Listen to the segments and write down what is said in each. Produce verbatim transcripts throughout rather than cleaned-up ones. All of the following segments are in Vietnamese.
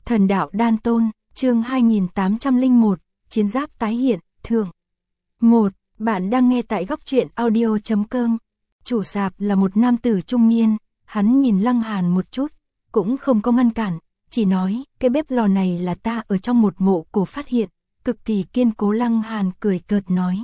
Thần đạo đan tôn, chương hai nghìn tám trăm lẻ một, chiến giáp tái hiện, thượng. một. Bạn đang nghe tại góc truyện audio chấm com. Chủ sạp là một nam tử trung niên, hắn nhìn Lăng Hàn một chút, cũng không có ngăn cản, chỉ nói, cái bếp lò này là ta ở trong một mộ cổ phát hiện, cực kỳ kiên cố. Lăng Hàn cười cợt nói.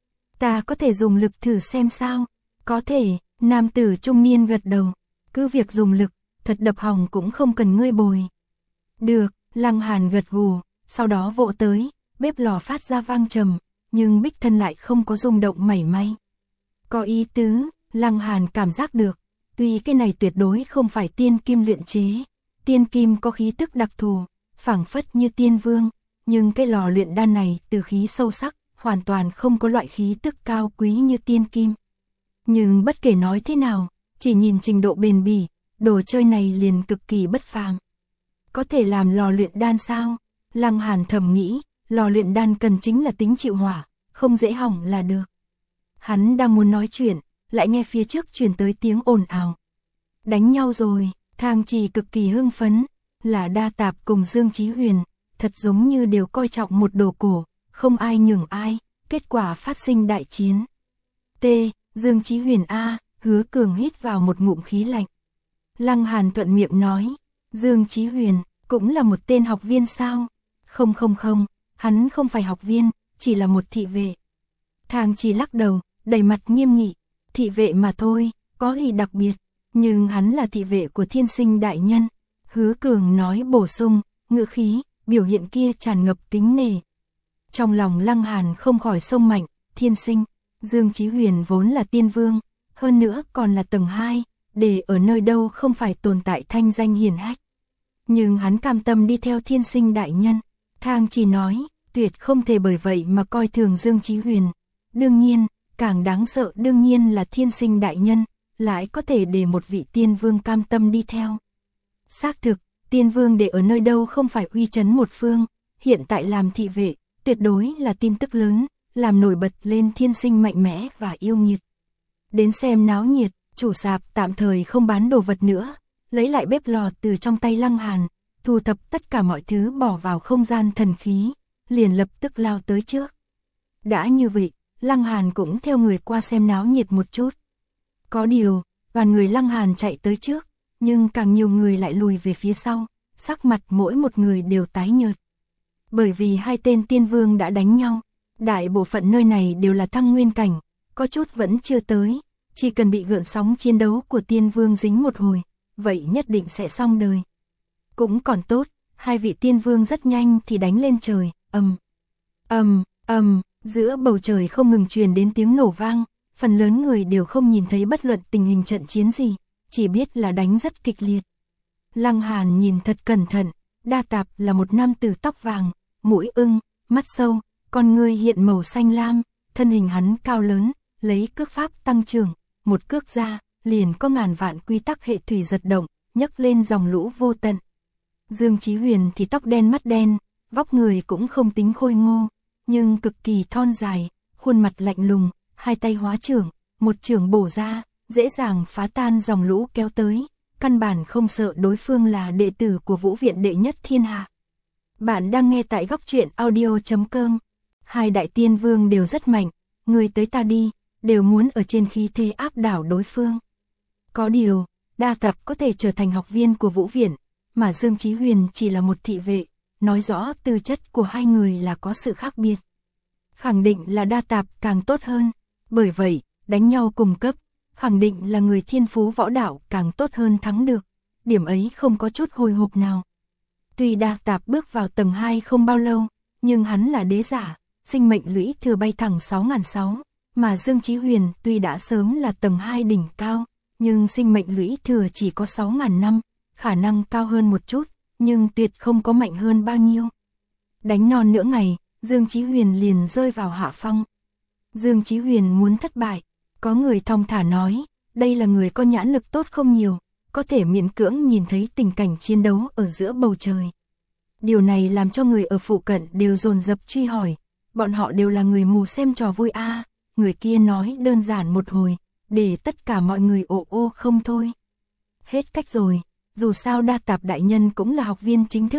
Ta có thể dùng lực thử xem sao? Có thể, nam tử trung niên gật đầu, cứ việc dùng lực, thật đập hỏng cũng không cần ngươi bồi. Được, Lăng Hàn gật gù, sau đó vỗ tới, bếp lò phát ra vang trầm, nhưng bích thân lại không có rung động mảy may. Có ý tứ, Lăng Hàn cảm giác được, tuy cái này tuyệt đối không phải tiên kim luyện chế, tiên kim có khí tức đặc thù, phảng phất như tiên vương, nhưng cái lò luyện đan này từ khí sâu sắc, hoàn toàn không có loại khí tức cao quý như tiên kim. Nhưng bất kể nói thế nào, chỉ nhìn trình độ bền bỉ, đồ chơi này liền cực kỳ bất phàm. Có thể làm lò luyện đan sao? Lăng Hàn thầm nghĩ, lò luyện đan cần chính là tính chịu hỏa, không dễ hỏng là được. Hắn đang muốn nói chuyện, lại nghe phía trước truyền tới tiếng ồn ào. Đánh nhau rồi, Thang Trì cực kỳ hưng phấn, là Đa Tạp cùng Dương Chí Huyền, thật giống như đều coi trọng một đồ cổ, không ai nhường ai, kết quả phát sinh đại chiến. T. Dương Chí Huyền A, Hứa Cường hít vào một ngụm khí lạnh. Lăng Hàn thuận miệng nói, Dương Chí Huyền, cũng là một tên học viên sao? Không không không, hắn không phải học viên, chỉ là một thị vệ. Thang Trì lắc đầu, đầy mặt nghiêm nghị, thị vệ mà thôi, có gì đặc biệt, nhưng hắn là thị vệ của Thiên Sinh đại nhân. Hứa Cường nói bổ sung, ngữ khí, biểu hiện kia tràn ngập kính nể. Trong lòng Lăng Hàn không khỏi sông mạnh, Thiên Sinh, Dương Chí Huyền vốn là tiên vương, hơn nữa còn là tầng hai, để ở nơi đâu không phải tồn tại thanh danh hiển hách. Nhưng hắn cam tâm đi theo Thiên Sinh đại nhân. Thang Trì nói, tuyệt không thể bởi vậy mà coi thường Dương Chí Huyền. Đương nhiên, càng đáng sợ đương nhiên là Thiên Sinh đại nhân, lại có thể để một vị tiên vương cam tâm đi theo. Xác thực, tiên vương để ở nơi đâu không phải uy chấn một phương, hiện tại làm thị vệ, tuyệt đối là tin tức lớn, làm nổi bật lên Thiên Sinh mạnh mẽ và yêu nghiệt. Đến xem náo nhiệt, chủ sạp tạm thời không bán đồ vật nữa, lấy lại bếp lò từ trong tay Lăng Hàn, thu thập tất cả mọi thứ bỏ vào không gian thần khí, liền lập tức lao tới trước. Đã như vậy, Lăng Hàn cũng theo người qua xem náo nhiệt một chút. Có điều, đoàn người Lăng Hàn chạy tới trước, nhưng càng nhiều người lại lùi về phía sau, sắc mặt mỗi một người đều tái nhợt. Bởi vì hai tên tiên vương đã đánh nhau, đại bộ phận nơi này đều là thăng nguyên cảnh, có chút vẫn chưa tới, chỉ cần bị gợn sóng chiến đấu của tiên vương dính một hồi, vậy nhất định sẽ xong đời. Cũng còn tốt, hai vị tiên vương rất nhanh thì đánh lên trời, ầm, ầm, ầm, giữa bầu trời không ngừng truyền đến tiếng nổ vang, phần lớn người đều không nhìn thấy bất luận tình hình trận chiến gì, chỉ biết là đánh rất kịch liệt. Lăng Hàn nhìn thật cẩn thận, Đa Tạp là một nam tử tóc vàng, mũi ưng, mắt sâu, con ngươi hiện màu xanh lam, thân hình hắn cao lớn, lấy cước pháp tăng trưởng, một cước ra, liền có ngàn vạn quy tắc hệ thủy giật động, nhấc lên dòng lũ vô tận. Dương Chí Huyền thì tóc đen mắt đen, vóc người cũng không tính khôi ngô, nhưng cực kỳ thon dài, khuôn mặt lạnh lùng, hai tay hóa trưởng, một trưởng bổ ra, dễ dàng phá tan dòng lũ kéo tới, căn bản không sợ đối phương là đệ tử của Vũ Viện đệ nhất thiên hạ. Bạn đang nghe tại góc truyện audio chấm com. Hai đại tiên vương đều rất mạnh, người tới ta đi, đều muốn ở trên khí thế áp đảo đối phương. Có điều, Đa Tạp có thể trở thành học viên của Vũ Viện, mà Dương Chí Huyền chỉ là một thị vệ, nói rõ tư chất của hai người là có sự khác biệt. Khẳng định là Đa Tạp càng tốt hơn, bởi vậy, đánh nhau cùng cấp, khẳng định là người thiên phú võ đạo càng tốt hơn thắng được, điểm ấy không có chút hồi hộp nào. Tuy Đa Tạp bước vào tầng hai không bao lâu, nhưng hắn là đế giả, sinh mệnh lũy thừa bay thẳng sáu nghìn sáu trăm, mà Dương Chí Huyền tuy đã sớm là tầng hai đỉnh cao, nhưng sinh mệnh lũy thừa chỉ có sáu nghìn năm, khả năng cao hơn một chút, nhưng tuyệt không có mạnh hơn bao nhiêu. Đánh non nửa ngày, Dương Chí Huyền liền rơi vào hạ phong. Dương Chí Huyền muốn thất bại, có người thong thả nói, đây là người có nhãn lực tốt không nhiều, có thể miễn cưỡng nhìn thấy tình cảnh chiến đấu ở giữa bầu trời. Điều này làm cho người ở phụ cận đều dồn dập truy hỏi, bọn họ đều là người mù xem trò vui a. À, người kia nói đơn giản một hồi, để tất cả mọi người ồ ô không thôi. Hết cách rồi, dù sao Đa Tạp đại nhân cũng là học viên chính thức,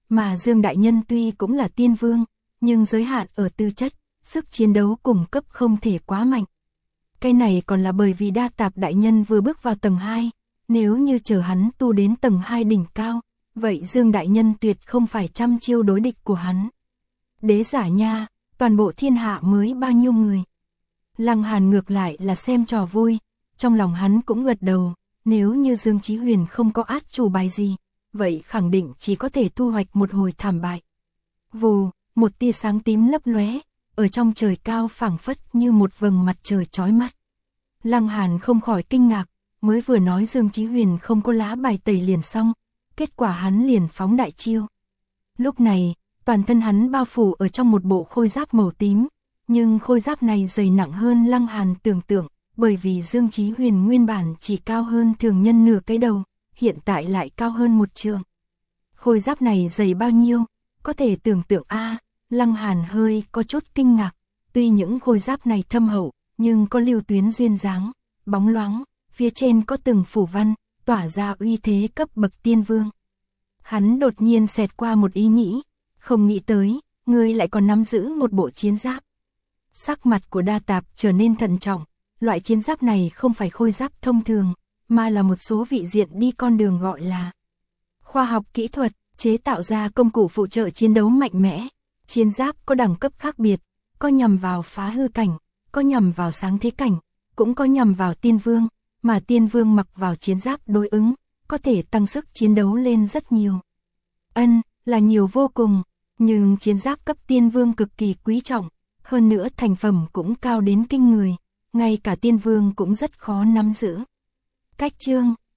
mà Dương Đại Nhân tuy cũng là tiên vương, nhưng giới hạn ở tư chất, sức chiến đấu cùng cấp không thể quá mạnh. Cái này còn là bởi vì Đa Tạp Đại Nhân vừa bước vào tầng hai, nếu như chờ hắn tu đến tầng hai đỉnh cao, vậy Dương Đại Nhân tuyệt không phải trăm chiêu đối địch của hắn. Đế giả nha, toàn bộ thiên hạ mới bao nhiêu người. Lăng Hàn ngược lại là xem trò vui, trong lòng hắn cũng gật đầu, nếu như Dương Chí Huyền không có át chủ bài gì, vậy khẳng định chỉ có thể thu hoạch một hồi thảm bại. Vù, một tia sáng tím lấp lóe, ở trong trời cao phảng phất như một vầng mặt trời chói mắt. Lăng Hàn không khỏi kinh ngạc, mới vừa nói Dương Chí Huyền không có lá bài tẩy liền xong, kết quả hắn liền phóng đại chiêu. Lúc này, toàn thân hắn bao phủ ở trong một bộ khôi giáp màu tím, nhưng khôi giáp này dày nặng hơn Lăng Hàn tưởng tượng, bởi vì Dương Chí Huyền nguyên bản chỉ cao hơn thường nhân nửa cái đầu, hiện tại lại cao hơn một trượng. Khôi giáp này dày bao nhiêu, có thể tưởng tượng a, à, Lăng Hàn hơi có chút kinh ngạc, tuy những khôi giáp này thâm hậu, nhưng có lưu tuyến duyên dáng, bóng loáng, phía trên có từng phủ văn, tỏa ra uy thế cấp bậc tiên vương. Hắn đột nhiên xẹt qua một ý nghĩ, không nghĩ tới, người lại còn nắm giữ một bộ chiến giáp. Sắc mặt của Đa Tạp trở nên thận trọng, loại chiến giáp này không phải khôi giáp thông thường, mà là một số vị diện đi con đường gọi là khoa học kỹ thuật, chế tạo ra công cụ phụ trợ chiến đấu mạnh mẽ. Chiến giáp có đẳng cấp khác biệt, có nhằm vào phá hư cảnh, có nhằm vào sáng thế cảnh, cũng có nhằm vào tiên vương, mà tiên vương mặc vào chiến giáp đối ứng, có thể tăng sức chiến đấu lên rất nhiều. Ân, là nhiều vô cùng, nhưng chiến giáp cấp tiên vương cực kỳ quý trọng, hơn nữa thành phẩm cũng cao đến kinh người, ngay cả tiên vương cũng rất khó nắm giữ. Cách chương